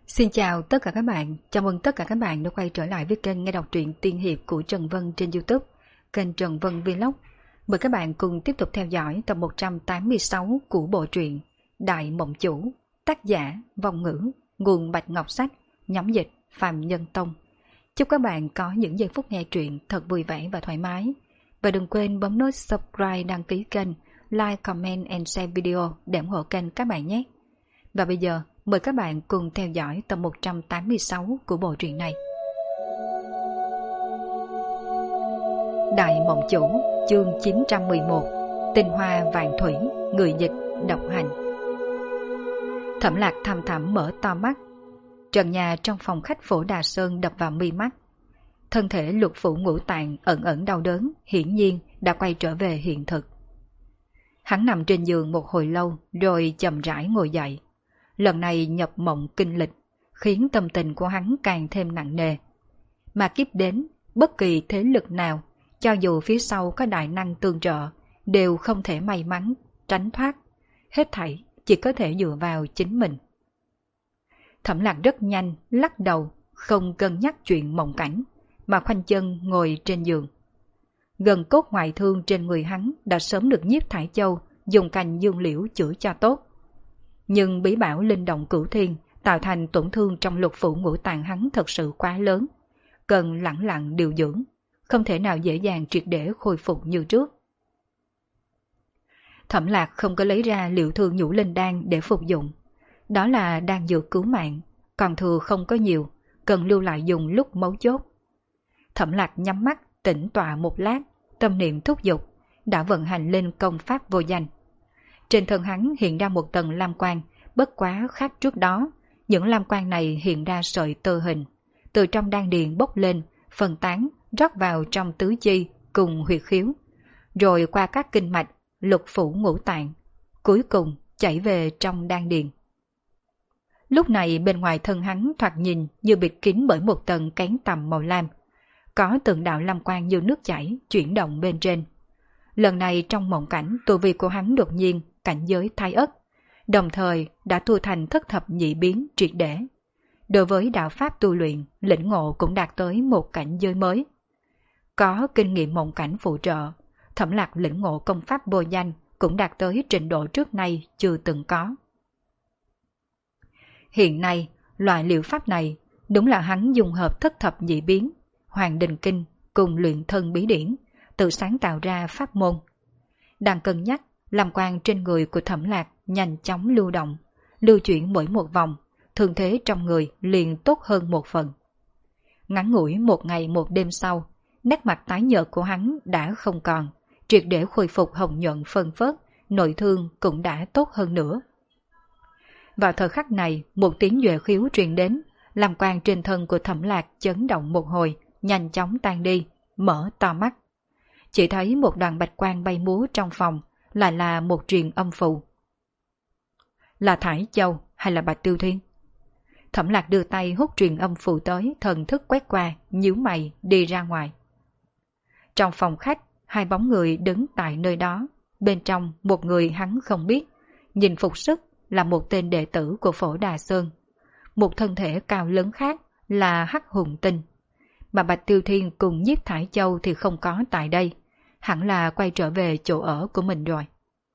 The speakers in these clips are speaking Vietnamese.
Xin chào tất cả các bạn, chào mừng tất cả các bạn đã quay trở lại với kênh nghe đọc truyện tiên hiệp của Trần Vân trên YouTube, kênh Trần Vân Vlog. Mời các bạn cùng tiếp tục theo dõi tập 186 của bộ truyện Đại Mộng Chủ, tác giả Vong Ngữ, nguồn Bạch Ngọc Sách, nhóm dịch Phạm Nhân Tông. Chúc các bạn có những giây phút nghe truyện thật vui vẻ và thoải mái. Và đừng quên bấm nút subscribe, đăng ký kênh, like, comment and share video để ủng hộ kênh các bạn nhé. Và bây giờ, mời các bạn cùng theo dõi tập 186 của bộ truyện này. Đại Mộng Chủ, chương 911, Tinh Hoa Vạn Thủy, người dịch, độc hành. Thẩm Lạc thầm thẳm mở to mắt. Trần nhà trong phòng khách Phổ Đà Sơn đập vào mi mắt. Thân thể lục phủ ngũ tạng ẩn ẩn đau đớn, hiển nhiên đã quay trở về hiện thực. Hắn nằm trên giường một hồi lâu rồi chậm rãi ngồi dậy. Lần này nhập mộng kinh lịch, khiến tâm tình của hắn càng thêm nặng nề. Mà kiếp đến, bất kỳ thế lực nào, cho dù phía sau có đại năng tương trợ, đều không thể may mắn, tránh thoát. Hết thảy chỉ có thể dựa vào chính mình. Thẩm Lạc rất nhanh, lắc đầu, không cân nhắc chuyện mộng cảnh, mà khoanh chân ngồi trên giường. Gần cốt ngoại thương trên người hắn đã sớm được Nhiếp Thải Châu dùng cành dương liễu chữa cho tốt. Nhưng bí bảo linh động cửu thiên tạo thành tổn thương trong lục phủ ngũ tạng hắn thật sự quá lớn, cần lẳng lặng điều dưỡng, không thể nào dễ dàng triệt để khôi phục như trước. Thẩm Lạc không có lấy ra liệu thương nhũ linh đan để phục dụng, đó là đan dược cứu mạng, còn thừa không có nhiều, cần lưu lại dùng lúc mấu chốt. Thẩm Lạc nhắm mắt tĩnh tọa một lát, tâm niệm thúc giục, đã vận hành lên công pháp vô danh. Trên thân hắn hiện ra một tầng lam quang, bất quá khác trước đó, những lam quang này hiện ra sợi tơ hình, từ trong đan điền bốc lên, phân tán, rót vào trong tứ chi cùng huyệt khiếu, rồi qua các kinh mạch, lục phủ ngũ tạng, cuối cùng chảy về trong đan điền. Lúc này bên ngoài thân hắn thoạt nhìn như bịt kín bởi một tầng kén tầm màu lam, có từng đạo lam quang như nước chảy chuyển động bên trên. Lần này trong mộng cảnh, tu vi của hắn đột nhiên cảnh giới thái ất, đồng thời đã tu thành thất thập nhị biến triệt để. Đối với đạo pháp tu luyện, lĩnh ngộ cũng đạt tới một cảnh giới mới. Có kinh nghiệm mộng cảnh phụ trợ, Thẩm Lạc lĩnh ngộ công pháp vô danh cũng đạt tới trình độ trước nay chưa từng có. Hiện nay, loại liệu pháp này đúng là hắn dùng hợp thất thập nhị biến, Hoàng Đình Kinh cùng luyện thân bí điển, tự sáng tạo ra pháp môn. Đang cân nhắc, lam quang trên người của Thẩm Lạc nhanh chóng lưu động, lưu chuyển mỗi một vòng, thương thế trong người liền tốt hơn một phần. Ngắn ngủi một ngày một đêm sau, nét mặt tái nhợt của hắn đã không còn, triệt để khôi phục hồng nhuận phân phớt, nội thương cũng đã tốt hơn nữa. Vào thời khắc này, một tiếng duệ khiếu truyền đến, lam quang trên thân của Thẩm Lạc chấn động một hồi, nhanh chóng tan đi, mở to mắt. Chỉ thấy một đoàn bạch quang bay múa trong phòng, lại là một truyền âm phù. Là Thải Châu hay là Bạch Tiêu Thiên? Thẩm Lạc đưa tay hút truyền âm phù tới, thần thức quét qua, nhíu mày đi ra ngoài. Trong phòng khách, hai bóng người đứng tại nơi đó, bên trong một người hắn không biết, nhìn phục sức là một tên đệ tử của Phổ Đà Sơn. Một thân thể cao lớn khác là Hắc Hùng Tinh. Mà Bạch Tiêu Thiên cùng Nhiếp Thải Châu thì không có tại đây, hẳn là quay trở về chỗ ở của mình rồi.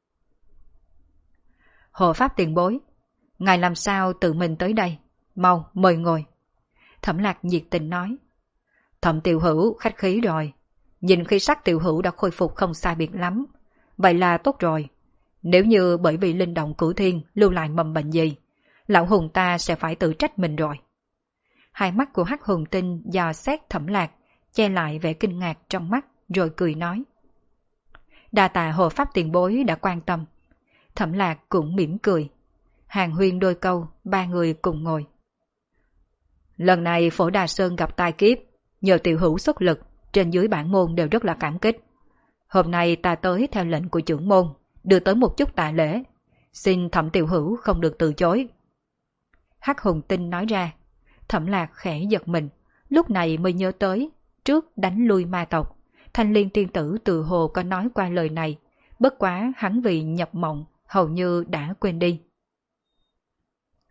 Hộ pháp tiền bối, ngài làm sao tự mình tới đây? Mau mời ngồi. Thẩm Lạc nhiệt tình nói. Thẩm tiểu hữu khách khí rồi, nhìn khí sắc tiểu hữu đã khôi phục không sai biệt lắm, vậy là tốt rồi. Nếu như bởi vì linh động cửu thiên lưu lại mầm bệnh gì, lão hùng ta sẽ phải tự trách mình rồi. Hai mắt của Hắc Hùng Tinh dò xét Thẩm Lạc, che lại vẻ kinh ngạc trong mắt, rồi cười nói. Đa tạ hộ pháp tiền bối đã quan tâm. Thẩm Lạc cũng mỉm cười. Hàn huyên đôi câu, ba người cùng ngồi. Lần này Phổ Đà Sơn gặp tai kiếp, nhờ tiểu hữu xuất lực, trên dưới bản môn đều rất là cảm kích. Hôm nay ta tới theo lệnh của trưởng môn, đưa tới một chút tạ lễ, xin Thẩm tiểu hữu không được từ chối. Hắc Hùng Tinh nói ra. Thẩm Lạc khẽ giật mình, lúc này mới nhớ tới, trước đánh lui ma tộc, Thanh Liên tiên tử tự hồ có nói qua lời này, bất quá hắn vì nhập mộng, hầu như đã quên đi.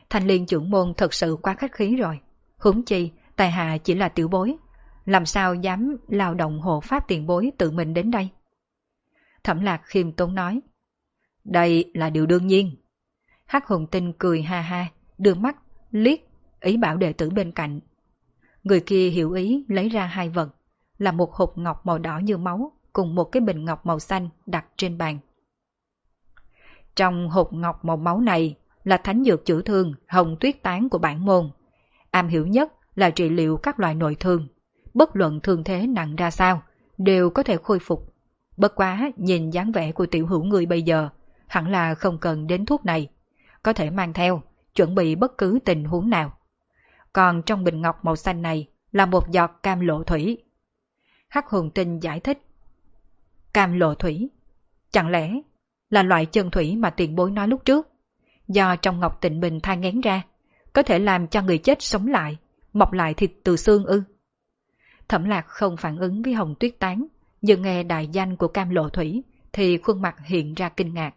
Thanh Liên trưởng môn thật sự quá khách khí rồi. Huống chi, tài hạ chỉ là tiểu bối, làm sao dám lao động hộ pháp tiền bối tự mình đến đây? Thẩm Lạc khiêm tốn nói. Đây là điều đương nhiên. Hắc Hùng Tinh cười ha ha, đưa mắt, liếc, ý bảo đệ tử bên cạnh. Người kia hiểu ý lấy ra hai vật, là một hộp ngọc màu đỏ như máu cùng một cái bình ngọc màu xanh đặt trên bàn. Trong hộp ngọc màu máu này là thánh dược chữa thương hồng tuyết tán của bản môn. Am hiểu nhất là trị liệu các loại nội thương, bất luận thương thế nặng ra sao, đều có thể khôi phục. Bất quá nhìn dáng vẻ của tiểu hữu người bây giờ, hẳn là không cần đến thuốc này, có thể mang theo, chuẩn bị bất cứ tình huống nào. Còn trong bình ngọc màu xanh này là một giọt cam lộ thủy. Hắc Hùng Tinh giải thích. Cam lộ thủy? Chẳng lẽ là loại chân thủy mà tiền bối nói lúc trước? Do trong ngọc tịnh bình thai ngén ra, có thể làm cho người chết sống lại, mọc lại thịt từ xương ư? Thẩm Lạc không phản ứng với hồng tuyết tán, nhưng nghe đại danh của cam lộ thủy thì khuôn mặt hiện ra kinh ngạc.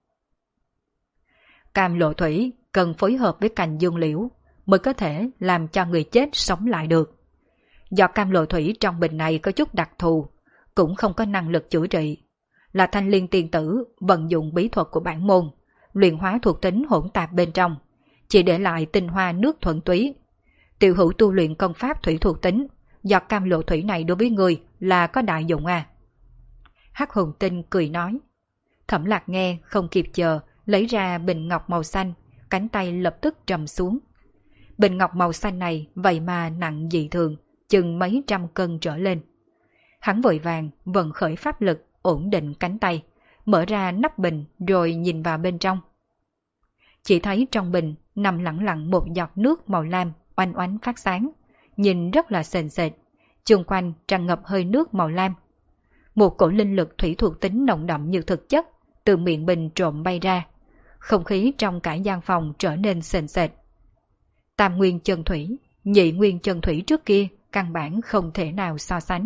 Cam lộ thủy cần phối hợp với cành dương liễu mới có thể làm cho người chết sống lại được. Do cam lộ thủy trong bình này có chút đặc thù, cũng không có năng lực chữa trị, là Thanh Liên tiên tử vận dụng bí thuật của bản môn, luyện hóa thuộc tính hỗn tạp bên trong, chỉ để lại tinh hoa nước thuận túy. Tiểu hữu tu luyện công pháp thủy thuộc tính, do cam lộ thủy này đối với người là có đại dụng à? Hắc Hùng Tinh cười nói. Thẩm Lạc nghe không kịp chờ, lấy ra bình ngọc màu xanh, cánh tay lập tức trầm xuống. Bình ngọc màu xanh này vậy mà nặng dị thường, chừng mấy trăm cân trở lên. Hắn vội vàng vận khởi pháp lực ổn định cánh tay, mở ra nắp bình rồi nhìn vào bên trong. Chỉ thấy trong bình nằm lẳng lặng một giọt nước màu lam oanh oánh phát sáng, nhìn rất là sền sệt, chung quanh tràn ngập hơi nước màu lam. Một cổ linh lực thủy thuộc tính nồng đậm như thực chất từ miệng bình trộm bay ra, không khí trong cả gian phòng trở nên sền sệt. Tam nguyên chân thủy, nhị nguyên chân thủy trước kia căn bản không thể nào so sánh.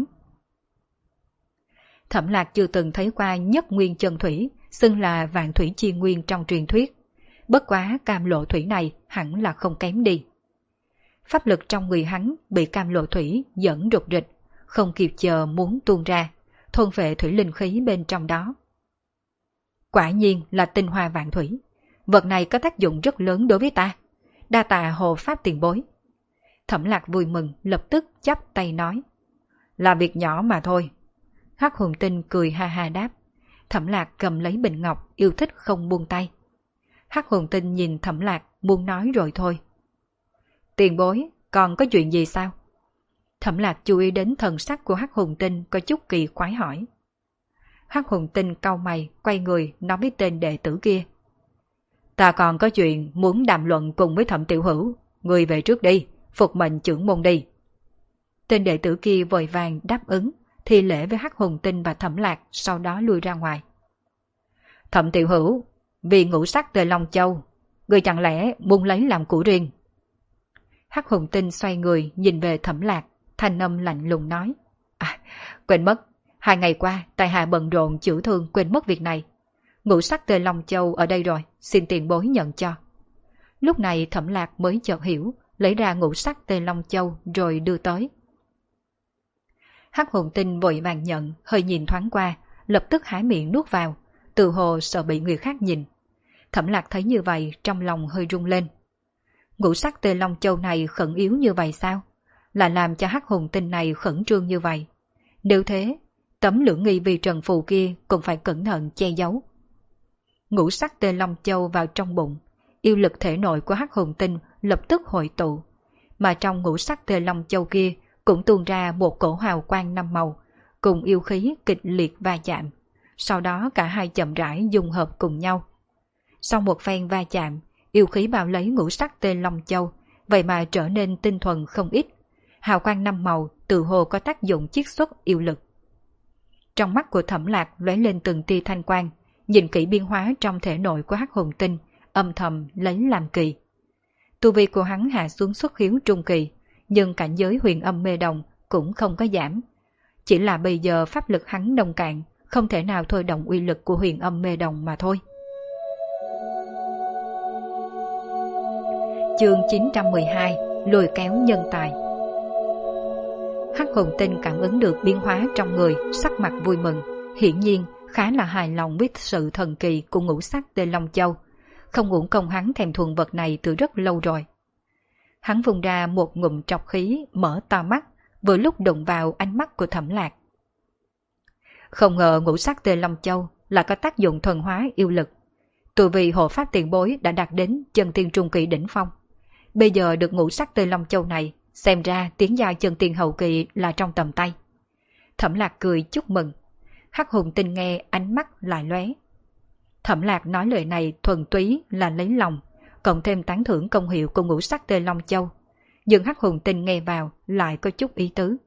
Thẩm Lạc chưa từng thấy qua nhất nguyên chân thủy, xưng là vạn thủy chi nguyên trong truyền thuyết. Bất quá cam lộ thủy này hẳn là không kém đi. Pháp lực trong người hắn bị cam lộ thủy dẫn rục rịch, không kịp chờ muốn tuôn ra, thôn phệ thủy linh khí bên trong đó. Quả nhiên là tinh hoa vạn thủy. Vật này có tác dụng rất lớn đối với ta. Đa tạ hộ pháp tiền bối. Thẩm Lạc vui mừng lập tức chắp tay nói. Là việc nhỏ mà thôi. Hắc Hùng Tinh cười ha ha đáp. Thẩm Lạc cầm lấy bình ngọc yêu thích không buông tay. Hắc Hùng Tinh nhìn Thẩm Lạc muốn nói rồi thôi. Tiền bối, còn có chuyện gì sao? Thẩm Lạc chú ý đến thần sắc của Hắc Hùng Tinh có chút kỳ quái hỏi. Hắc Hùng Tinh cau mày quay người nói với tên đệ tử kia. Ta còn có chuyện muốn đàm luận cùng với Thẩm tiểu hữu, người về trước đi, phục mệnh trưởng môn đi. Tên đệ tử kia vội vàng đáp ứng, thi lễ với Hắc Hùng Tinh và Thẩm Lạc, sau đó lui ra ngoài. Thẩm tiểu hữu, vì ngũ sắc Tề Long Châu, người chẳng lẽ muốn lấy làm của riêng? Hắc Hùng Tinh xoay người nhìn về Thẩm Lạc, thanh âm lạnh lùng nói. À, quên mất, 2 ngày qua tại hạ bận rộn chữa thương quên mất việc này. Ngũ sắc Tề Long Châu ở đây rồi, xin tiền bối nhận cho. Lúc này Thẩm Lạc mới chợt hiểu, lấy ra ngũ sắc Tề Long Châu rồi đưa tới. Hắc Hùng Tinh vội vàng nhận, hơi nhìn thoáng qua, lập tức há miệng nuốt vào, tự hồ sợ bị người khác nhìn. Thẩm Lạc thấy như vậy trong lòng hơi rung lên. Ngũ sắc Tề Long Châu này khẩn yếu như vậy sao? Là làm cho Hắc Hùng Tinh này khẩn trương như vậy. Nếu thế, tấm lưỡng nghi vì trần phù kia cũng phải cẩn thận che giấu. Ngũ sắc Tề Long Châu vào trong bụng, yêu lực thể nội của Hắc Hùng Tinh lập tức hội tụ, mà trong ngũ sắc Tề Long Châu kia cũng tuôn ra một cổ hào quang 5 màu, cùng yêu khí kịch liệt va chạm. Sau đó cả hai chậm rãi dung hợp cùng nhau. Sau một phen va chạm, yêu khí bao lấy ngũ sắc Tề Long Châu, vậy mà trở nên tinh thuần không ít. Hào quang 5 màu tự hồ có tác dụng chiết xuất yêu lực. Trong mắt của Thẩm Lạc lóe lên từng tia thanh quang, nhìn kỹ biến hóa trong thể nội của Hắc Hùng Tinh, âm thầm lấy làm kỳ. Tu vi của hắn hạ xuống xuất khiếu trung kỳ, nhưng cảnh giới huyền âm mê đồng cũng không có giảm. Chỉ là bây giờ pháp lực hắn nông cạn, không thể nào thôi động uy lực của huyền âm mê đồng mà thôi. Chương 912 Lùi kéo nhân tài. Hắc Hùng Tinh cảm ứng được biến hóa trong người, sắc mặt vui mừng, hiển nhiên khá là hài lòng với sự thần kỳ của ngũ sắc Tê Long Châu. Không uổng công hắn thèm thuồng vật này từ rất lâu rồi. Hắn vùng ra một ngụm trọc khí, mở to mắt, vừa lúc đụng vào ánh mắt của Thẩm Lạc. Không ngờ ngũ sắc Tê Long Châu là có tác dụng thuần hóa yêu lực. Tu vi hộ pháp tiền bối đã đạt đến chân tiên trung kỳ đỉnh phong. Bây giờ được ngũ sắc Tê Long Châu này, xem ra tiến giai chân tiên hậu kỳ là trong tầm tay. Thẩm Lạc cười chúc mừng. Hắc Hùng Tinh nghe ánh mắt lại lóe. Thẩm Lạc nói lời này thuần túy là lấy lòng, cộng thêm tán thưởng công hiệu của ngũ sắc Tê Long Châu. Nhưng Hắc Hùng Tinh nghe vào lại có chút ý tứ.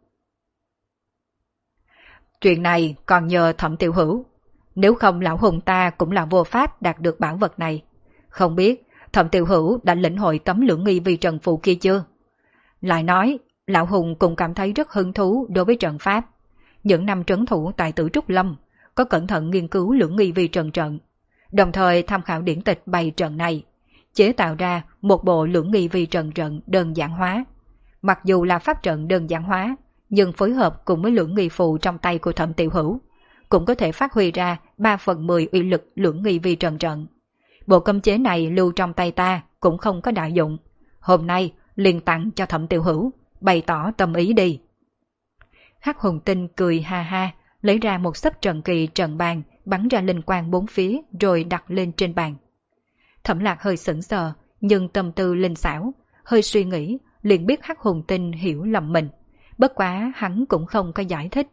Chuyện này còn nhờ Thẩm Tiểu Hữu. Nếu không lão hùng ta cũng là vô pháp đạt được bảo vật này. Không biết Thẩm Tiểu Hữu đã lĩnh hội tấm lưỡng nghi vi trần phù kia chưa? Lại nói, lão hùng cũng cảm thấy rất hứng thú đối với trận pháp. Những năm trấn thủ tại Tử Trúc Lâm, có cẩn thận nghiên cứu lưỡng nghi vi trần trận, đồng thời tham khảo điển tịch bày trận này, chế tạo ra một bộ lưỡng nghi vi trần trận đơn giản hóa. Mặc dù là pháp trận đơn giản hóa, nhưng phối hợp cùng với lưỡng nghi phù trong tay của Thẩm Tiểu Hữu, cũng có thể phát huy ra 3/10 uy lực lưỡng nghi vi trần trận. Bộ cấm chế này lưu trong tay ta cũng không có đại dụng. Hôm nay liền tặng cho Thẩm Tiểu Hữu, bày tỏ tâm ý đi. Hắc Hùng Tinh cười ha ha, lấy ra một xấp trận kỳ trận bàn, bắn ra linh quang bốn phía rồi đặt lên trên bàn. Thẩm Lạc hơi sững sờ, nhưng tâm tư linh xảo, hơi suy nghĩ, liền biết Hắc Hùng Tinh hiểu lầm mình. Bất quá hắn cũng không có giải thích.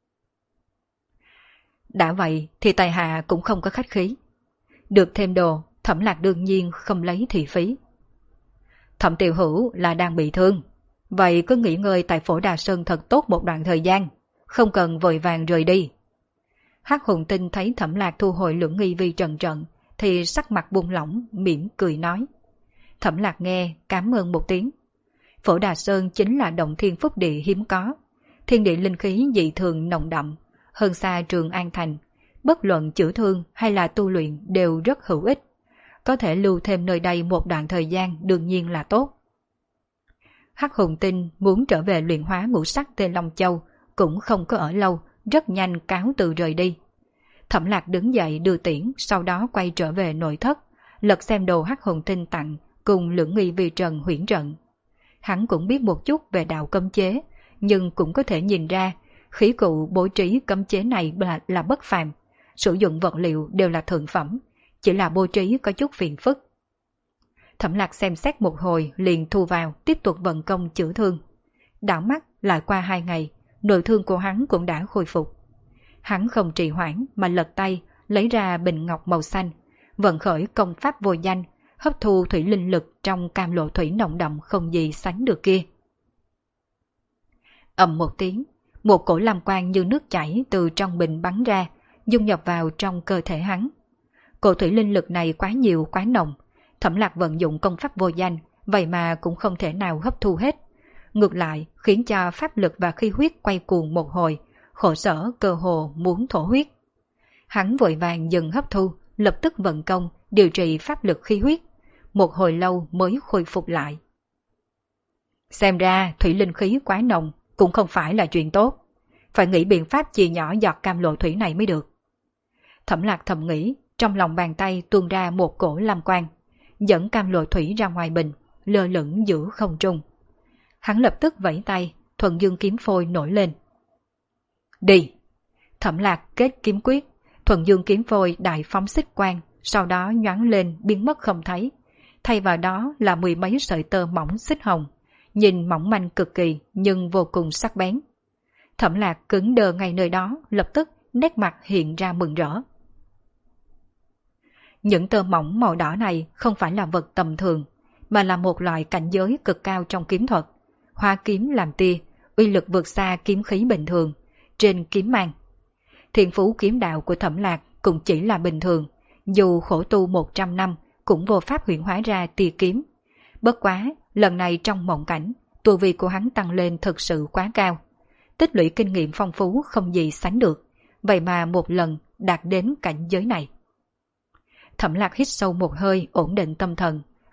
Đã vậy thì tài hạ cũng không có khách khí. Được thêm đồ, Thẩm Lạc đương nhiên không lấy thị phí. Thẩm Tiểu Hữu là đang bị thương, vậy cứ nghỉ ngơi tại Phổ Đà Sơn thật tốt một đoạn thời gian, không cần vội vàng rời đi. Hắc Hùng Tinh thấy Thẩm Lạc thu hồi lưỡng nghi vi trần trận thì sắc mặt buông lỏng, mỉm cười nói. Thẩm Lạc nghe cảm ơn một tiếng. Phổ Đà Sơn chính là động thiên phúc địa hiếm có, thiên địa linh khí dị thường nồng đậm, hơn xa Trường An Thành, bất luận chữa thương hay là tu luyện đều rất hữu ích. Có thể lưu thêm nơi đây một đoạn thời gian đương nhiên là tốt. Hắc Hùng Tinh muốn trở về luyện hóa ngũ sắc Tê Long Châu cũng không có ở lâu, rất nhanh cáo từ rời đi. Thẩm Lạc đứng dậy đưa tiễn, sau đó quay trở về nội thất, lật xem đồ Hắc Hùng Tinh tặng cùng lưỡng nghi vi trần huyễn trận. Hắn cũng biết một chút về đạo cấm chế, nhưng cũng có thể nhìn ra khí cụ bố trí cấm chế này là bất phàm, sử dụng vật liệu đều là thượng phẩm, chỉ là bố trí có chút phiền phức. Thẩm Lạc xem xét một hồi liền thu vào, tiếp tục vận công chữa thương. Đảo mắt lại qua 2 ngày, nội thương của hắn cũng đã khôi phục. Hắn không trì hoãn mà lật tay lấy ra bình ngọc màu xanh, vận khởi công pháp vô danh, hấp thu thủy linh lực trong cam lộ thủy nồng đậm không gì sánh được kia. Ầm một tiếng, một cổ lam quang như nước chảy từ trong bình bắn ra, dung nhập vào trong cơ thể hắn. Cổ thủy linh lực này quá nhiều quá nồng, Thẩm Lạc vận dụng công pháp vô danh, vậy mà cũng không thể nào hấp thu hết. Ngược lại khiến cho pháp lực và khí huyết quay cuồng một hồi, khổ sở cơ hồ muốn thổ huyết. Hắn vội vàng dừng hấp thu, lập tức vận công điều trị pháp lực khí huyết, một hồi lâu mới khôi phục lại. Xem ra thủy linh khí quá nồng cũng không phải là chuyện tốt, phải nghĩ biện pháp chia nhỏ giọt cam lộ thủy này mới được. Thẩm Lạc thầm nghĩ, trong lòng bàn tay tuôn ra một cổ lam quang, dẫn cam lộ thủy ra ngoài bình, lơ lửng giữa không trung. Hắn lập tức vẫy tay, thuần dương kiếm phôi nổi lên. Đi! Thẩm Lạc kết kiếm quyết, thuần dương kiếm phôi đại phóng xích quang, sau đó nhoáng lên biến mất không thấy. Thay vào đó là 10 mấy sợi tơ mỏng xích hồng, nhìn mỏng manh cực kỳ nhưng vô cùng sắc bén. Thẩm Lạc cứng đờ ngay nơi đó, lập tức nét mặt hiện ra mừng rỡ. Những tơ mỏng màu đỏ này không phải là vật tầm thường, mà là một loại cảnh giới cực cao trong kiếm thuật. Hoa kiếm làm tia, uy lực vượt xa kiếm khí bình thường, trên kiếm mang. Thiên phú kiếm đạo của Thẩm Lạc cũng chỉ là bình thường, dù khổ tu 100 năm cũng vô pháp huyễn hóa ra tia kiếm. Bất quá, lần này trong mộng cảnh, tu vi của hắn tăng lên thực sự quá cao. Tích lũy kinh nghiệm phong phú không gì sánh được, vậy mà một lần đạt đến cảnh giới này. Thẩm Lạc hít sâu một hơi ổn định tâm thần,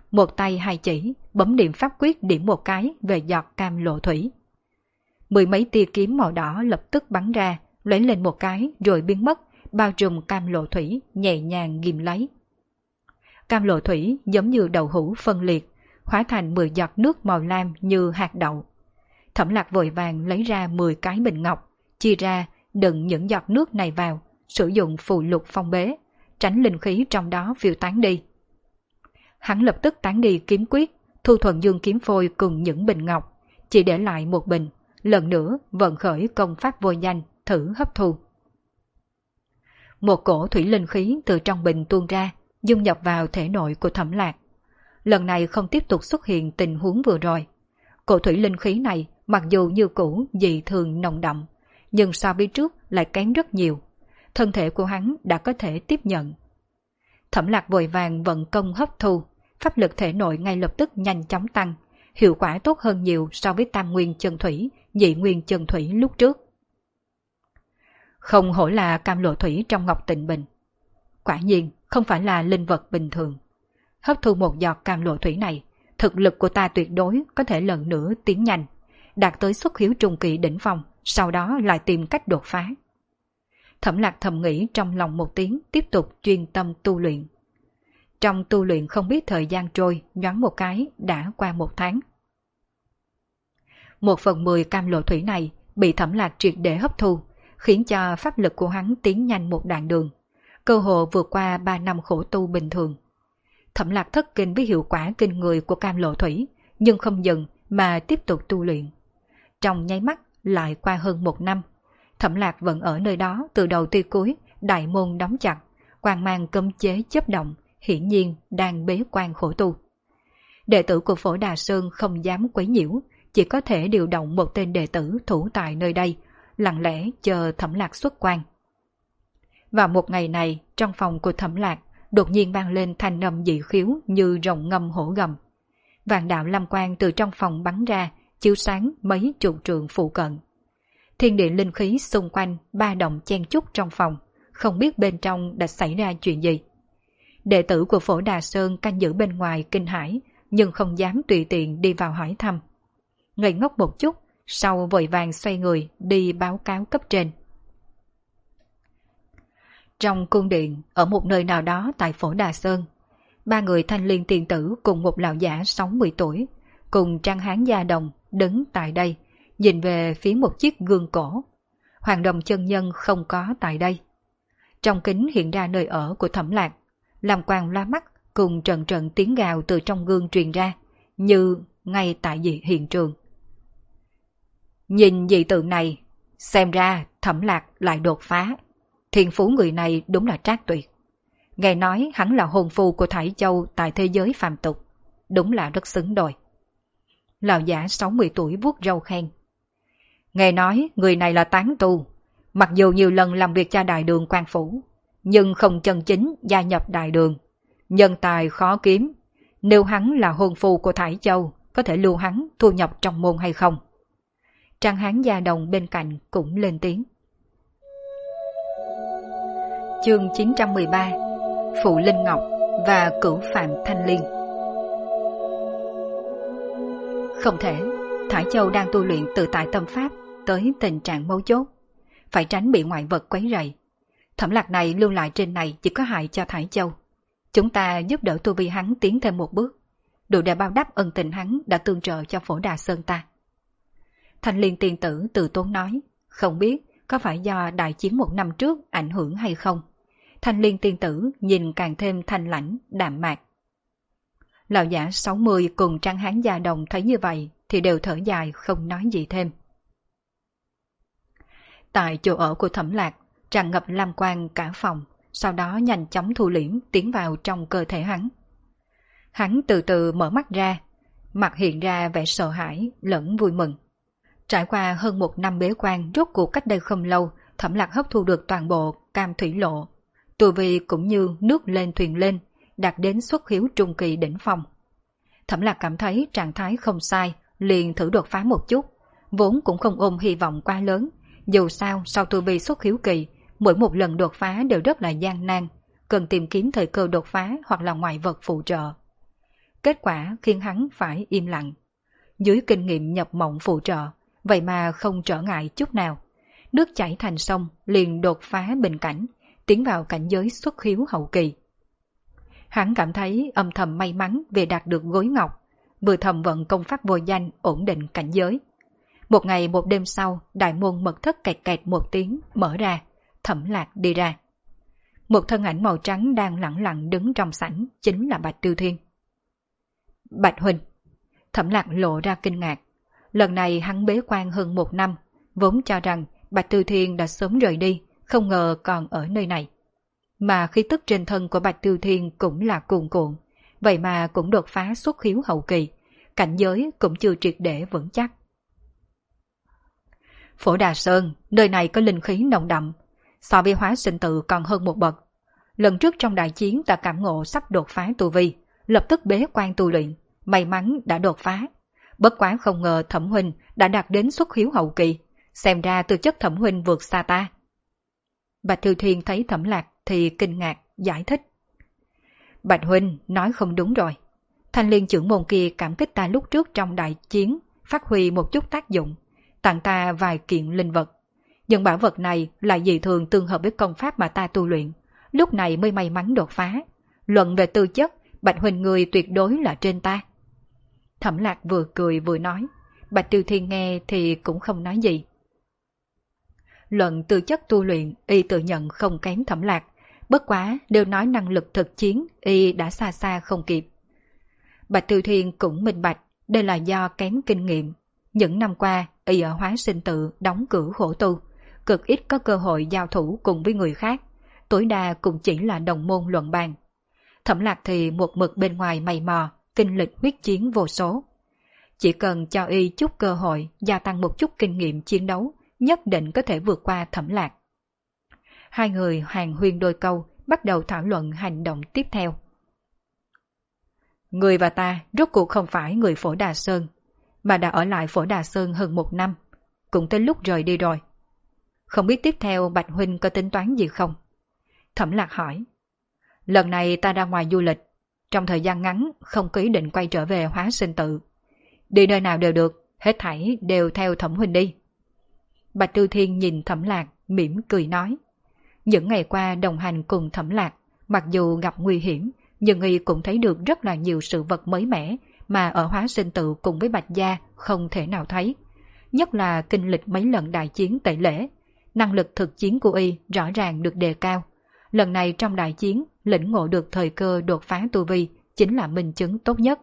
một tay hai chỉ, bấm niệm pháp quyết điểm một cái về giọt cam lộ thủy. Mười mấy tia kiếm màu đỏ lập tức bắn ra, lấy lên một cái rồi biến mất, bao trùm cam lộ thủy nhẹ nhàng ghim lấy. Cam lộ thủy giống như đậu hũ phân liệt, hóa thành 10 giọt nước màu lam như hạt đậu. Thẩm Lạc vội vàng lấy ra 10 cái bình ngọc, chia ra đựng những giọt nước này vào, sử dụng phù lục phong bế, tránh linh khí trong đó phiêu tán đi. Hắn lập tức tán đi kiếm quyết, thu thuần dương kiếm phôi cùng những bình ngọc, chỉ để lại một bình, lần nữa vận khởi công pháp vô danh thử hấp thu. Một cổ thủy linh khí từ trong bình tuôn ra, dung nhập vào thể nội của Thẩm Lạc. Lần này không tiếp tục xuất hiện tình huống vừa rồi. Cổ thủy linh khí này mặc dù như cũ dị thường nồng đậm, nhưng so với trước lại kém rất nhiều. Thân thể của hắn đã có thể tiếp nhận. Thẩm Lạc vội vàng vận công hấp thu, pháp lực thể nội ngay lập tức nhanh chóng tăng, hiệu quả tốt hơn nhiều so với tam nguyên chân thủy, dị nguyên chân thủy lúc trước. Không hổ là cam lộ thủy trong ngọc tịnh bình. Quả nhiên không phải là linh vật bình thường. Hấp thu một giọt cam lộ thủy này, thực lực của ta tuyệt đối có thể lần nữa tiến nhanh, đạt tới xuất khiếu trung kỳ đỉnh phong, sau đó lại tìm cách đột phá. Thẩm Lạc thầm nghĩ trong lòng một tiếng, tiếp tục chuyên tâm tu luyện. Trong tu luyện không biết thời gian trôi, nhoáng một cái đã qua 1 tháng. 1/10 cam lộ thủy này bị Thẩm Lạc triệt để hấp thu, khiến cho pháp lực của hắn tiến nhanh một đoạn đường, cơ hồ vượt qua 3 năm khổ tu bình thường. Thẩm Lạc thất kinh với hiệu quả kinh người của cam lộ thủy, nhưng không dừng mà tiếp tục tu luyện. Trong nháy mắt lại qua hơn 1 năm, Thẩm Lạc vẫn ở nơi đó từ đầu tới cuối, đại môn đóng chặt, quang mang cấm chế chấp động, hiển nhiên đang bế quan khổ tu. Đệ tử của Phổ Đà Sơn không dám quấy nhiễu, chỉ có thể điều động một tên đệ tử thủ tại nơi đây, lặng lẽ chờ Thẩm Lạc xuất quan. Vào một ngày này, trong phòng của Thẩm Lạc đột nhiên vang lên thanh âm dị khiếu như rồng ngâm hổ gầm. Vạn đạo lâm quang từ trong phòng bắn ra, chiếu sáng mấy chục trượng phụ cận. Thiên địa linh khí xung quanh ba động chen chúc trong phòng, không biết bên trong đã xảy ra chuyện gì. Đệ tử của Phổ Đà Sơn canh giữ bên ngoài kinh hãi, nhưng không dám tùy tiện đi vào hỏi thăm. Ngây ngốc một chút, sau vội vàng xoay người đi báo cáo cấp trên. Trong cung điện, ở một nơi nào đó tại Phổ Đà Sơn, 3 người thanh liên tiền tử cùng một lão giả 60 tuổi, cùng trang hán gia đồng đứng tại đây, nhìn về phía một chiếc gương cổ. Hoàng Đồng chân nhân không có tại đây. Trong kính hiện ra nơi ở của Thẩm Lạc, làm quang loa mắt cùng trận trận tiếng gào từ trong gương truyền ra, như ngay tại hiện trường. Nhìn dị tượng này, xem ra Thẩm Lạc lại đột phá. Thiên phú người này đúng là trác tuyệt. Nghe nói hắn là hồn phu của Thải Châu tại thế giới phàm tục, đúng là rất xứng đôi. Lão giả 60 tuổi vuốt râu khen. Nghe nói người này là tán tu, mặc dù nhiều lần làm việc cho đại đường quan phủ, nhưng không chân chính gia nhập đại đường. Nhân tài khó kiếm, nếu hắn là hồn phu của Thải Châu, có thể lưu hắn thu nhập trong môn hay không? Trang hán gia đồng bên cạnh cũng lên tiếng. Chương 913 Phụ Linh Ngọc và Cửu Phạm Thanh Liên. Không thể, Thải Châu đang tu luyện tự tại tâm pháp tới tình trạng mấu chốt, phải tránh bị ngoại vật quấy rầy. Thẩm Lạc này lưu lại trên này chỉ có hại cho Thải Châu. Chúng ta giúp đỡ tu vi hắn tiến thêm một bước, đủ để bao đáp ân tình hắn đã tương trợ cho Phổ Đà Sơn ta. Thanh Liên tiên tử từ tốn nói, không biết có phải do đại chiến 1 năm trước ảnh hưởng hay không. Thanh Liên tiên tử nhìn càng thêm thanh lãnh, đạm mạc. Lão giả 60 cùng trang hán gia đồng thấy như vậy thì đều thở dài không nói gì thêm. Tại chỗ ở của Thẩm Lạc, tràn ngập lam quang cả phòng, sau đó nhanh chóng thu liễm tiến vào trong cơ thể hắn. Hắn từ từ mở mắt ra, mặt hiện ra vẻ sợ hãi lẫn vui mừng. Trải qua hơn 1 năm bế quan, rốt cuộc cách đây không lâu, Thẩm Lạc hấp thu được toàn bộ cam thủy lộ. Tu vi cũng như nước lên thuyền lên, đạt đến xuất hiếu trung kỳ đỉnh phong. Thẩm Lạc cảm thấy trạng thái không sai, liền thử đột phá một chút, vốn cũng không ôm hy vọng quá lớn. Dù sao, sau tu vi xuất hiếu kỳ, mỗi một lần đột phá đều rất là gian nan, cần tìm kiếm thời cơ đột phá hoặc là ngoại vật phụ trợ. kết quả khiến hắn phải im lặng. Dưới kinh nghiệm nhập mộng phụ trợ, vậy mà không trở ngại chút nào. Nước chảy thành sông liền đột phá bình cảnh, tiến vào cảnh giới xuất khiếu hậu kỳ. Hắn cảm thấy âm thầm may mắn về đạt được gối ngọc, vừa thầm vận công pháp vô danh ổn định cảnh giới. Một ngày một đêm sau, đại môn mật thất kẹt kẹt một tiếng mở ra, Thẩm Lạc đi ra. Một thân ảnh màu trắng đang lẳng lặng đứng trong sảnh, chính là Bạch Tiêu Thiên. Bạch huynh. Thẩm Lạc lộ ra kinh ngạc. Lần này hắn bế quan hơn 1 năm, vốn cho rằng Bạch Tiêu Thiên đã sớm rời đi, không ngờ còn ở nơi này. Mà khí tức trên thân của Bạch Tiêu Thiên cũng là cuồn cuộn, vậy mà cũng đột phá xuất khiếu hậu kỳ, cảnh giới cũng chưa triệt để vững chắc. Phổ Đà Sơn, nơi này có linh khí nồng đậm, so với Hóa Sinh Tự còn hơn một bậc. Lần trước trong đại chiến ta cảm ngộ sắp đột phá tu vi, lập tức bế quan tu luyện, may mắn đã đột phá. Bất quá không ngờ Thẩm huynh đã đạt đến xuất khiếu hậu kỳ, xem ra tư chất Thẩm huynh vượt xa ta. Bạch Tiêu Thiên thấy Thẩm Lạc thì kinh ngạc, giải thích. Bạch huynh nói không đúng rồi. Thanh liên trưởng môn kia cảm kích ta lúc trước trong đại chiến, phát huy một chút tác dụng, tặng ta vài kiện linh vật. Nhưng bảo vật này lại dị thường tương hợp với công pháp mà ta tu luyện, lúc này mới may mắn đột phá. Luận về tư chất, Bạch huynh người tuyệt đối là trên ta. Thẩm Lạc vừa cười vừa nói, Bạch Tiêu Thiên nghe thì cũng không nói gì. Luận tư chất tu luyện, y tự nhận không kém Thẩm Lạc, bất quá đều nói năng lực thực chiến, y đã xa xa không kịp. Bạch Tiêu Thiên cũng minh bạch, đây là do kém kinh nghiệm. Những năm qua, y ở Hóa Sinh Tự đóng cửa khổ tu, cực ít có cơ hội giao thủ cùng với người khác, tối đa cũng chỉ là đồng môn luận bàn. Thẩm Lạc thì một mực bên ngoài mày mò, kinh lịch huyết chiến vô số. Chỉ cần cho y chút cơ hội, gia tăng một chút kinh nghiệm chiến đấu, nhất định có thể vượt qua Thẩm Lạc. Hai người hàn huyên đôi câu, bắt đầu thảo luận hành động tiếp theo. Người và ta rốt cuộc không phải người Phổ Đà Sơn, mà đã ở lại Phổ Đà Sơn hơn 1 năm, cũng tới lúc rời đi rồi. Không biết tiếp theo Bạch huynh có tính toán gì không? Thẩm Lạc hỏi. Lần này ta ra ngoài du lịch, trong thời gian ngắn không có ý định quay trở về Hóa Sinh Tự. Đi nơi nào đều được, hết thảy đều theo Thẩm huynh đi. Bạch Tiêu Thiên nhìn Thẩm Lạc, mỉm cười nói. Những ngày qua đồng hành cùng Thẩm Lạc, mặc dù gặp nguy hiểm, nhưng y cũng thấy được rất là nhiều sự vật mới mẻ mà ở Hóa Sinh Tự cùng với Bạch Gia không thể nào thấy. Nhất là kinh lịch mấy lần đại chiến tẩy lễ, năng lực thực chiến của y rõ ràng được đề cao. Lần này trong đại chiến, lĩnh ngộ được thời cơ đột phá tu vi chính là minh chứng tốt nhất.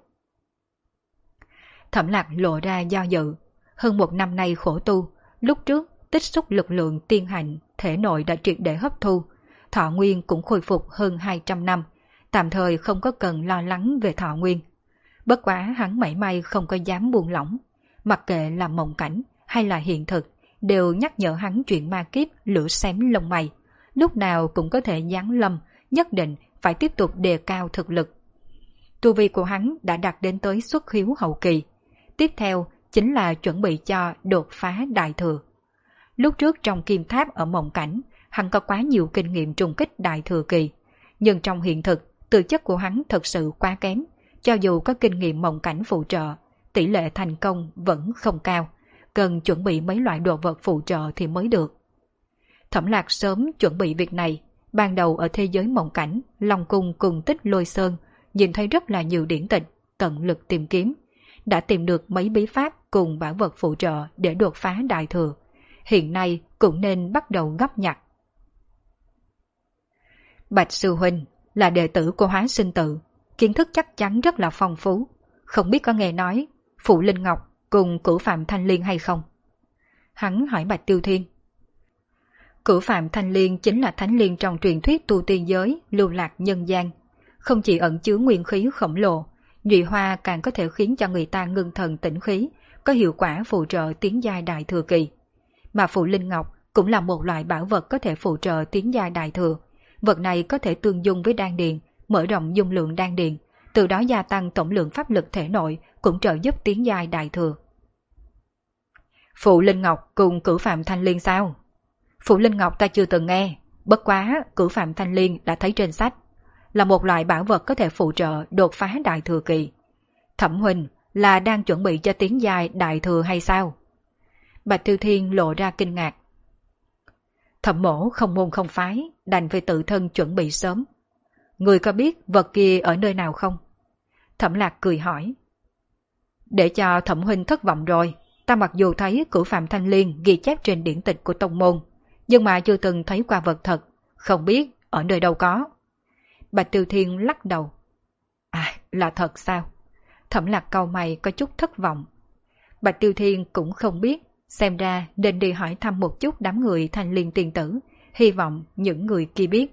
Thẩm Lạc lộ ra do dự. Hơn 1 năm nay khổ tu, lúc trước tích xúc lực lượng tiên hành, thể nội đã triệt để hấp thu, thọ nguyên cũng khôi phục hơn 200 năm, tạm thời không có cần lo lắng về thọ nguyên. Bất quá hắn mảy may không có dám buông lỏng, mặc kệ là mộng cảnh hay là hiện thực, đều nhắc nhở hắn chuyện ma kiếp lửa xém lông mày, lúc nào cũng có thể giáng lâm, nhất định phải tiếp tục đề cao thực lực. Tu vi của hắn đã đạt đến tới xuất khiếu hậu kỳ, tiếp theo chính là chuẩn bị cho đột phá đại thừa. Lúc trước trong kim tháp ở mộng cảnh, hắn có quá nhiều kinh nghiệm trùng kích đại thừa kỳ, nhưng trong hiện thực, tư chất của hắn thật sự quá kém, cho dù có kinh nghiệm mộng cảnh phụ trợ, tỷ lệ thành công vẫn không cao, cần chuẩn bị mấy loại đồ vật phụ trợ thì mới được. Thẩm Lạc sớm chuẩn bị việc này, ban đầu ở thế giới mộng cảnh, Long Cung cùng Tích Lôi Sơn, nhìn thấy rất là nhiều điển tịch, tận lực tìm kiếm, đã tìm được mấy bí pháp cùng bảo vật phụ trợ để đột phá đại thừa. Hiện nay cũng nên bắt đầu gấp nhặt. Bạch Sư Huynh là đệ tử của Hóa Sinh Tự, kiến thức chắc chắn rất là phong phú, không biết có nghe nói Phụ Linh Ngọc cùng Cửu Phạm Thanh Liên hay không? Hắn hỏi Bạch Tiêu Thiên. Cửu Phạm Thanh Liên chính là thánh liên trong truyền thuyết tu tiên giới lưu lạc nhân gian, không chỉ ẩn chứa nguyên khí khổng lồ, nhụy hoa càng có thể khiến cho người ta ngưng thần tĩnh khí, có hiệu quả phụ trợ tiến giai đại thừa kỳ. Mà Phụ Linh Ngọc cũng là một loại bảo vật có thể phụ trợ tiến giai đại thừa. Vật này có thể tương dung với đan điền, mở rộng dung lượng đan điền, từ đó gia tăng tổng lượng pháp lực thể nội, cũng trợ giúp tiến giai đại thừa. Phụ Linh Ngọc cùng Cửu Phạm Thanh Liên sao? Phụ Linh Ngọc ta chưa từng nghe, bất quá Cửu Phạm Thanh Liên đã thấy trên sách, là một loại bảo vật có thể phụ trợ đột phá đại thừa kỳ, Thẩm huynh là đang chuẩn bị cho tiến giai đại thừa hay sao? Bạch Tiêu Thiên lộ ra kinh ngạc. Thẩm mỗ không môn không phái, đành phải tự thân chuẩn bị sớm. Người có biết vật kia ở nơi nào không? Thẩm Lạc cười hỏi. Để cho Thẩm huynh thất vọng rồi, ta mặc dù thấy Cửu Phạm Thanh Liên ghi chép trên điển tịch của tông môn, nhưng mà chưa từng thấy qua vật thật, không biết ở nơi đâu có. Bạch Tiêu Thiên lắc đầu. À, là thật sao? Thẩm Lạc cau mày có chút thất vọng. Bạch Tiêu Thiên cũng không biết, xem ra nên đi hỏi thăm một chút đám người Thanh Liên tiền tử, hy vọng những người kia biết.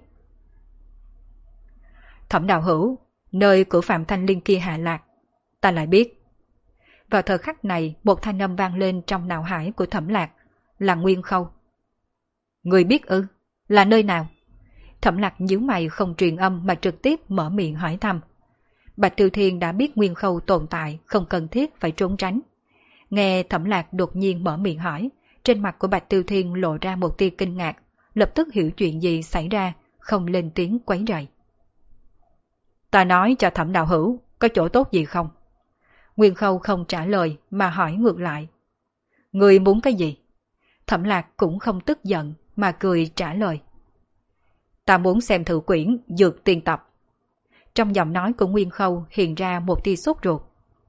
Thẩm đạo hữu, nơi Cửu Phạm Thanh Liên kia hạ lạc, ta lại biết. Vào thời khắc này, một thanh âm vang lên trong não hải của Thẩm Lạc, là Nguyên Khâu. Người biết ư? Là nơi nào? Thẩm Lạc nhíu mày không truyền âm mà trực tiếp mở miệng hỏi thăm. Bạch Tiêu Thiên đã biết Nguyên Khâu tồn tại, không cần thiết phải trốn tránh. Nghe Thẩm Lạc đột nhiên mở miệng hỏi, trên mặt của Bạch Tiêu Thiên lộ ra một tia kinh ngạc, lập tức hiểu chuyện gì xảy ra, không lên tiếng quấy rầy. Ta nói cho Thẩm đạo hữu, có chỗ tốt gì không? Nguyên Khâu không trả lời mà hỏi ngược lại. Người muốn cái gì? Thẩm Lạc cũng không tức giận mà cười trả lời. Ta muốn xem thử quyển Dược Tiên Tập. Trong giọng nói của Nguyên Khâu hiện ra một tia sốt ruột.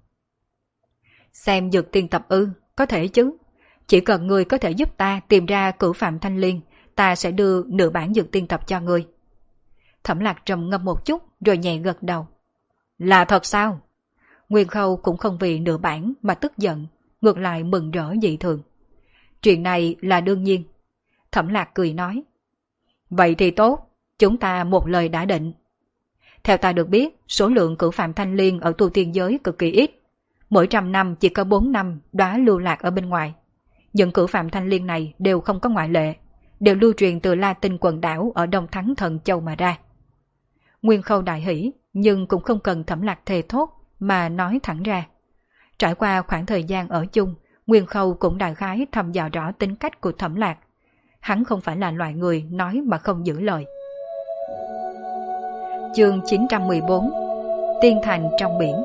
Xem Dược Tiên Tập ư, có thể chứ. Chỉ cần người có thể giúp ta tìm ra Cửu Phạm Thanh Liên, ta sẽ đưa nửa bản Dược Tiên Tập cho người. Thẩm Lạc trầm ngâm một chút rồi nhẹ gật đầu. Là thật sao? Nguyên Khâu cũng không vì nửa bản mà tức giận, ngược lại mừng rỡ dị thường. Chuyện này là đương nhiên. Thẩm Lạc cười nói. Vậy thì tốt, chúng ta một lời đã định. Theo ta được biết, số lượng Cửu Phạm Thanh Liên ở tu tiên giới cực kỳ ít. Mỗi 100 năm chỉ có 4 năm đóa lưu lạc ở bên ngoài. Những Cửu Phạm Thanh Liên này đều không có ngoại lệ, đều lưu truyền từ La Tinh quần đảo ở Đông Thắng Thần Châu mà ra. Nguyên Khâu đại hỉ, nhưng cũng không cần Thẩm Lạc thề thốt mà nói thẳng ra. Trải qua khoảng thời gian ở chung, Nguyên Khâu cũng đại khái thăm dò rõ tính cách của Thẩm Lạc. Hắn không phải là loại người nói mà không giữ lời. Chương 914 Tiên Thành trong biển.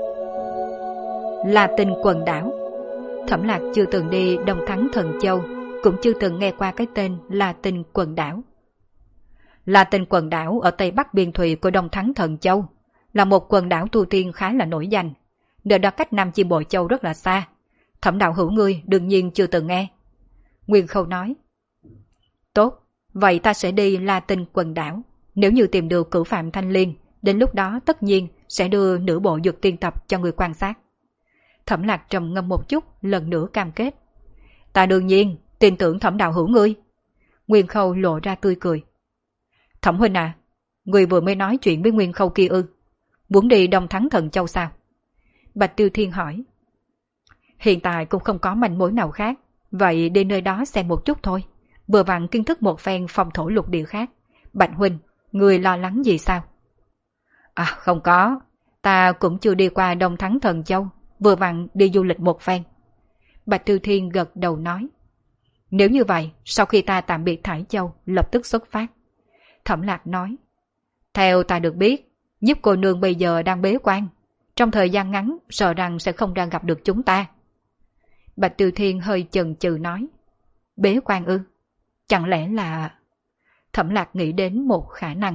La Tinh quần đảo. Thẩm Lạc chưa từng đi Đông Thắng Thần Châu, cũng chưa từng nghe qua cái tên La Tinh quần đảo. La Tinh quần đảo ở tây bắc biên thùy của Đông Thắng Thần Châu, là một quần đảo tu tiên khá là nổi danh. Nơi đó cách Nam Chi Bộ Châu rất là xa. Thẩm đạo hữu ngươi đương nhiên chưa từng nghe. Nguyên Khâu nói. Tốt, vậy ta sẽ đi La Tinh quần đảo. Nếu như tìm được Cửu Phạm Thanh Liên, đến lúc đó tất nhiên sẽ đưa nửa bộ Dược Tiên Tập cho người quan sát. Thẩm Lạc trầm ngâm một chút, lần nữa cam kết. Ta đương nhiên tin tưởng Thẩm đạo hữu ngươi. Nguyên Khâu lộ ra tươi cười. Thẩm huynh à, người vừa mới nói chuyện với Nguyên Khâu kia ư? Muốn đi Đông Thắng Thần Châu sao? Bạch Tiêu Thiên hỏi. Hiện tại cũng không có manh mối nào khác, vậy đi nơi đó xem một chút thôi. Vừa vặn kiến thức một phen phong thổ lục địa khác. Bạch huynh, người lo lắng gì sao? À không có, ta cũng chưa đi qua Đông Thắng Thần Châu, vừa vặn đi du lịch một phen. Bạch Tiêu Thiên gật đầu nói. Nếu như vậy, sau khi ta tạm biệt Thải Châu, lập tức xuất phát. Thẩm Lạc nói. Theo ta được biết, Nhiếp cô nương bây giờ đang bế quan, trong thời gian ngắn sợ rằng sẽ không ra gặp được chúng ta. Bạch Tiêu Thiên hơi chần chừ nói. Bế quan ư? Chẳng lẽ là... Thẩm Lạc nghĩ đến một khả năng.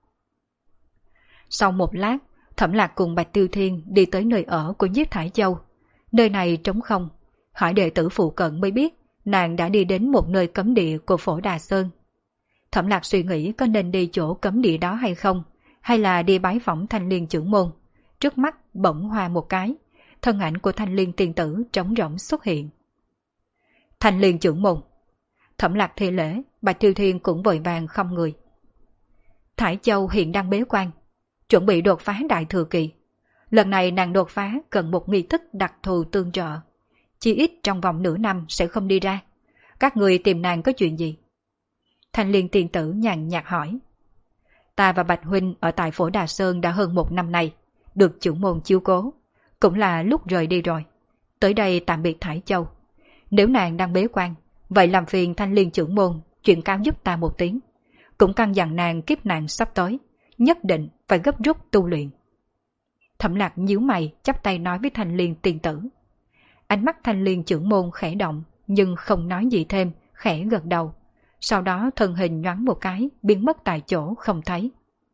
Sau một lát, Thẩm Lạc cùng Bạch Tiêu Thiên đi tới nơi ở của Nhiếp Thải Châu. Nơi này trống không. Hỏi đệ tử phụ cận mới biết nàng đã đi đến một nơi cấm địa của Phổ Đà Sơn. Thẩm Lạc suy nghĩ có nên đi chỗ cấm địa đó hay không, hay là đi bái phỏng Thanh Liên trưởng môn. Trước mắt bỗng hoa một cái, thân ảnh của Thanh Liên tiên tử trống rỗng xuất hiện. Thanh Liên trưởng môn. Thẩm Lạc thi lễ, Bạch Tiêu Thiên cũng vội vàng không người. Thải Châu hiện đang bế quan, chuẩn bị đột phá đại thừa kỳ. Lần này nàng đột phá cần một nghi thức đặc thù tương trợ. Chỉ ít trong vòng nửa năm sẽ không đi ra. Các người tìm nàng có chuyện gì? Thanh Liên tiên tử nhàn nhạt hỏi. Ta và Bạch huynh ở tại Phổ Đà Sơn đã hơn 1 năm nay, được trưởng môn chiếu cố, cũng là lúc rời đi rồi. Tới đây tạm biệt Thải Châu. Nếu nàng đang bế quan, vậy làm phiền Thanh Liên trưởng môn chuyển cáo giúp ta một tiếng. Cũng căn dặn nàng kiếp nạn sắp tới, nhất định phải gấp rút tu luyện. Thẩm Lạc nhíu mày chắp tay nói với Thanh Liên tiên tử. Ánh mắt Thanh Liên trưởng môn khẽ động, nhưng không nói gì thêm, khẽ gật đầu. Sau đó thân hình nhoáng một cái, biến mất tại chỗ không thấy.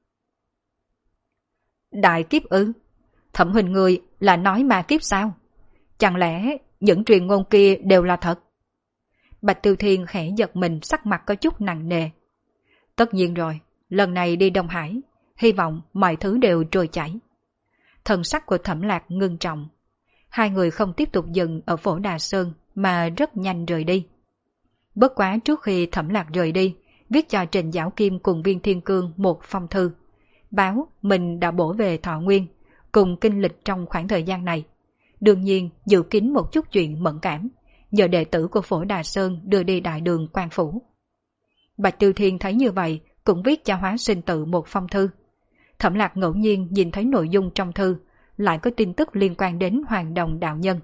Đại kiếp ư? Thẩm huynh người là nói ma kiếp sao? Chẳng lẽ những truyền ngôn kia đều là thật? Bạch Tiêu Thiên khẽ giật mình, sắc mặt có chút nặng nề. Tất nhiên rồi, lần này đi Đông Hải, hy vọng mọi thứ đều trôi chảy. Thần sắc của Thẩm Lạc ngưng trọng. Hai người không tiếp tục dừng ở Phổ Đà Sơn mà rất nhanh rời đi. Bất quá trước khi Thẩm Lạc rời đi, viết cho Trình Giảo Kim cùng Viên Thiên Cương một phong thư, báo mình đã bổ về Thọ Nguyên, cùng kinh lịch trong khoảng thời gian này. Đương nhiên dự kín một chút chuyện mẫn cảm, nhờ đệ tử của Phổ Đà Sơn đưa đi đại đường Quan Phủ. Bạch Tiêu Thiên thấy như vậy, cũng viết cho Hóa Sinh Tự một phong thư. Thẩm Lạc ngẫu nhiên nhìn thấy nội dung trong thư, lại có tin tức liên quan đến Hoàng Đồng đạo nhân.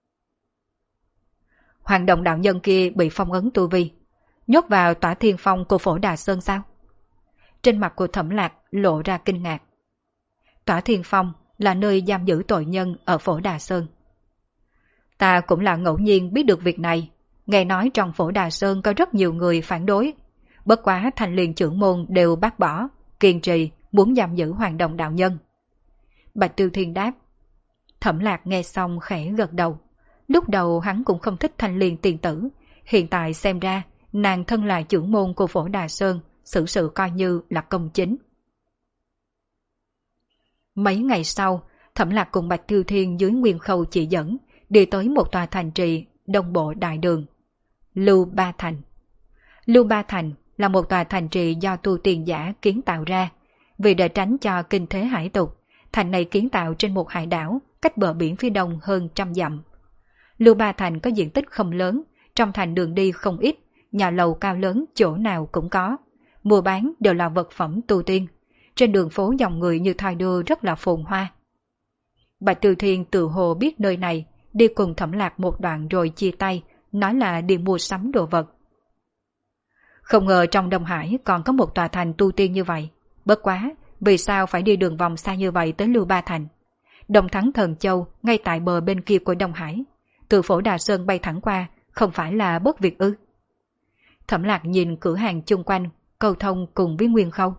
Hoàng Đồng đạo nhân kia bị phong ấn tu vi, nhốt vào Tỏa Thiên Phong của Phổ Đà Sơn sao? Trên mặt của Thẩm Lạc lộ ra kinh ngạc. Tỏa Thiên Phong là nơi giam giữ tội nhân ở Phổ Đà Sơn. Ta cũng là ngẫu nhiên biết được việc này, nghe nói trong Phổ Đà Sơn có rất nhiều người phản đối. Bất quá Thanh Liên trưởng môn đều bác bỏ, kiên trì muốn giam giữ Hoàng Đồng đạo nhân. Bạch Tiêu Thiên đáp. Thẩm Lạc nghe xong khẽ gật đầu. Lúc đầu hắn cũng không thích Thanh Liên tiền tử, hiện tại xem ra nàng thân là trưởng môn của Phổ Đà Sơn, xử sự coi như là công chính. Mấy ngày sau, Thẩm Lạc cùng Bạch Tiêu Thiên dưới Nguyên Khâu chỉ dẫn, đi tới một tòa thành trì đông bộ đại đường, Lưu Ba Thành. Lưu Ba Thành là một tòa thành trì do tu tiên giả kiến tạo ra. Vì để tránh cho kinh thế hải tục, thành này kiến tạo trên một hải đảo cách bờ biển phía đông hơn 100 dặm. Lưu Ba Thành có diện tích không lớn, trong thành đường đi không ít, nhà lầu cao lớn chỗ nào cũng có. Mua bán đều là vật phẩm tu tiên. Trên đường phố dòng người như thoi đưa rất là phồn hoa. Bạch Tiêu Thiên tự hồ biết nơi này, đi cùng Thẩm Lạc một đoạn rồi chia tay, nói là đi mua sắm đồ vật. Không ngờ trong Đông Hải còn có một tòa thành tu tiên như vậy. Bất quá, vì sao phải đi đường vòng xa như vậy tới Lưu Ba Thành? Đông Thắng Thần Châu ngay tại bờ bên kia của Đông Hải, từ Phổ Đà Sơn bay thẳng qua, không phải là bất việc ư? Thẩm Lạc nhìn cửa hàng chung quanh, câu thông cùng với Nguyên Khâu.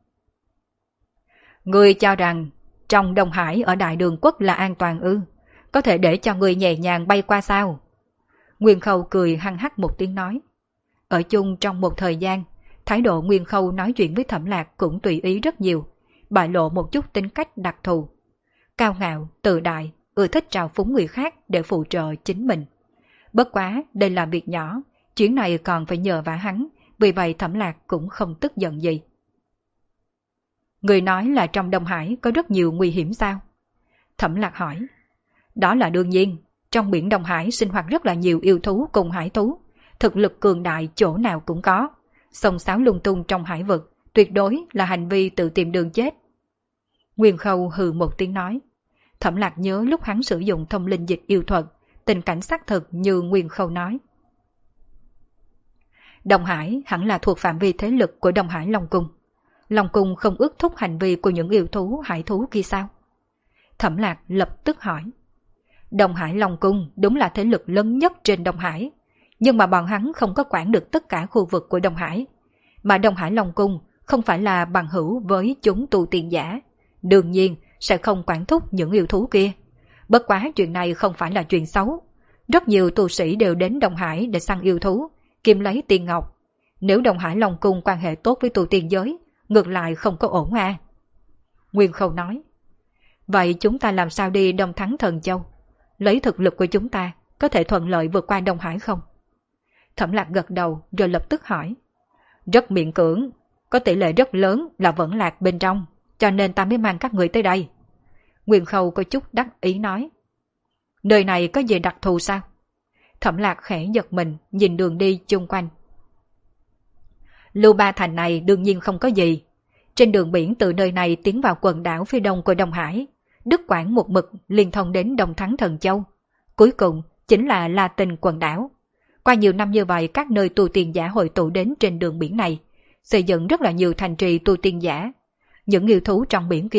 Ngươi cho rằng trong Đông Hải ở Đại Đường Quốc là an toàn ư? Có thể để cho ngươi nhẹ nhàng bay qua sao? Nguyên Khâu cười hăng hắc một tiếng nói. Ở chung trong một thời gian, thái độ Nguyên Khâu nói chuyện với Thẩm Lạc cũng tùy ý rất nhiều, bại lộ một chút tính cách đặc thù. Cao ngạo, tự đại, ưa thích trào phúng người khác để phụ trợ chính mình. Bất quá, đây là việc nhỏ, chuyến này còn phải nhờ vả hắn, vì vậy Thẩm Lạc cũng không tức giận gì. Người nói là trong Đông Hải có rất nhiều nguy hiểm sao? Thẩm Lạc hỏi. Đó là đương nhiên, trong biển Đông Hải sinh hoạt rất là nhiều yêu thú cùng hải thú, thực lực cường đại chỗ nào cũng có. Xông xáo lung tung trong hải vực, tuyệt đối là hành vi tự tìm đường chết. Nguyên Khâu hừ một tiếng nói. Thẩm Lạc nhớ lúc hắn sử dụng thông linh dịch yêu thuật, tình cảnh xác thực như Nguyên Khâu nói. Đông Hải hẳn là thuộc phạm vi thế lực của Đông Hải Long Cung. Long Cung không ước thúc hành vi của những yêu thú hải thú kia sao? Thẩm Lạc lập tức hỏi. Đông Hải Long Cung đúng là thế lực lớn nhất trên Đông Hải, nhưng mà bọn hắn không có quản được tất cả khu vực của Đông Hải. Mà Đông Hải Long Cung không phải là bằng hữu với chúng tu tiên giả, đương nhiên sẽ không quản thúc những yêu thú kia. Bất quá chuyện này không phải là chuyện xấu. Rất nhiều tu sĩ đều đến Đông Hải để săn yêu thú, kiếm lấy tiên ngọc. Nếu Đông Hải Long Cung quan hệ tốt với tu tiên giới, ngược lại không có ổn à? Nguyên Khâu nói. Vậy chúng ta làm sao đi Đông Thắng Thần Châu? Lấy thực lực của chúng ta có thể thuận lợi vượt qua Đông Hải không? Thẩm Lạc gật đầu rồi lập tức hỏi. Rất miễn cưỡng, có tỷ lệ rất lớn là vẫn lạc bên trong, cho nên ta mới mang các người tới đây. Nguyên Khâu có chút đắc ý nói. Nơi này có gì đặc thù sao? Thẩm Lạc khẽ giật mình nhìn đường đi chung quanh. Lưu Ba Thành này đương nhiên không có gì. Trên đường biển từ nơi này tiến vào quần đảo phía đông của Đông Hải, đứt quãng một mực liên thông đến Đông Thắng Thần Châu. Cuối cùng chính là La Tinh quần đảo. Qua nhiều năm như vậy, các nơi tu tiên giả hội tụ đến trên đường biển này, xây dựng rất là nhiều thành trì tu tiên giả. Những yêu thú trong biển kia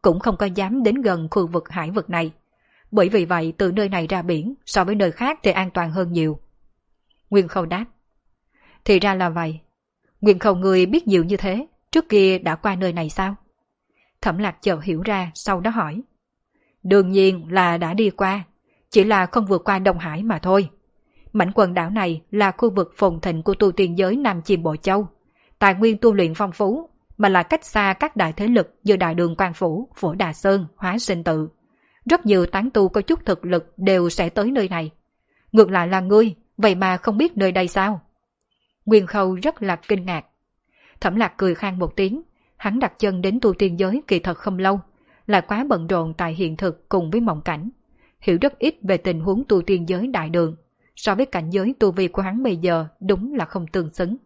cũng không có dám đến gần khu vực hải vực này. Bởi vì vậy từ nơi này ra biển so với nơi khác thì an toàn hơn nhiều. Nguyên Khâu đáp. Thì ra là vậy. Nguyên Khâu người biết nhiều như thế, trước kia đã qua nơi này sao? Thẩm Lạc chợt hiểu ra, sau đó hỏi. Đương nhiên là đã đi qua, chỉ là không vượt qua Đông Hải mà thôi. Mảnh quần đảo này là khu vực phồn thịnh của tu tiên giới Nam Chiêm Bộ Châu. Tài nguyên tu luyện phong phú, mà là cách xa các đại thế lực như Đại Đường Quan Phủ, Phổ Đà Sơn, Hóa Sinh Tự. Rất nhiều tán tu có chút thực lực đều sẽ tới nơi này. Ngược lại là ngươi, vậy mà không biết nơi đây sao? Nguyên Khâu rất là kinh ngạc. Thẩm Lạc cười khan một tiếng, hắn đặt chân đến tu tiên giới kỳ thật không lâu, lại quá bận rộn tại hiện thực cùng với mộng cảnh, hiểu rất ít về tình huống tu tiên giới Đại Đường, so với cảnh giới tu vi của hắn bây giờ đúng là không tương xứng.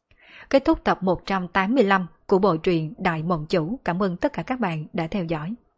Kết thúc tập 185 của bộ truyện Đại Mộng Chủ. Cảm ơn tất cả các bạn đã theo dõi.